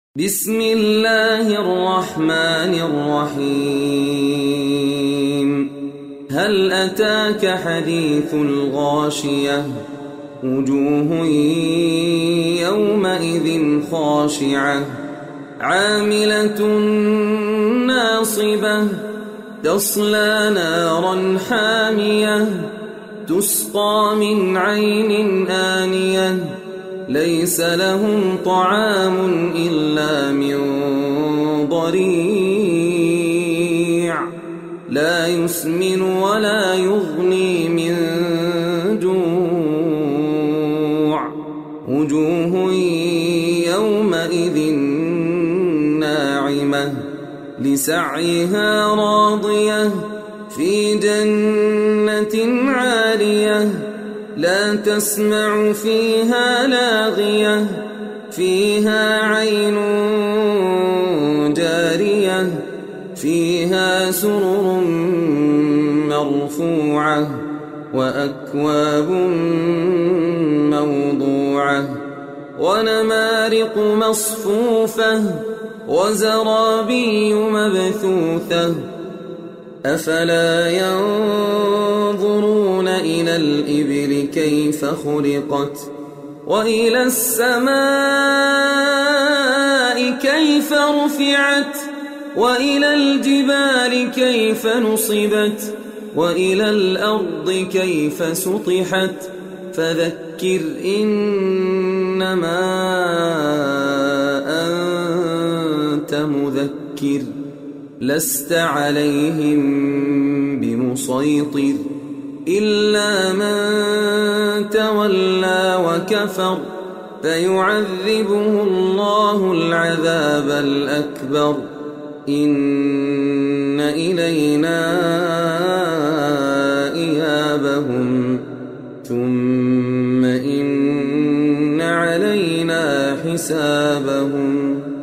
بسم الله الرحمن الرحيم هل أتاك حديث الغاشية وجوه يومئذ خاشعة عاملة ناصبة تصلى نارا حامية تسقى من عين آنية ليس لهم طعام إلا من ضريع لا يسمن ولا يغني من جوع وجوه يومئذ ناعمة لسعيها راضية في جنة عالية لا تسمع فيها لاغية فيها عين جارية فيها سرر مرفوعة وأكواب موضوعة ونمارق مصفوفة وزرابي مبثوثة أفلا ينظرون إلى الإبل كيف خلقت وإلى السماء كيف رفعت وإلى الجبال كيف نصبت وإلى الأرض كيف سطحت فذكر إنما أنت مذكر لست عليهم بمسيطر إلا من تولى وكفر فيعذبه الله العذاب الأكبر إن إلينا إيابهم ثم إن علينا حسابهم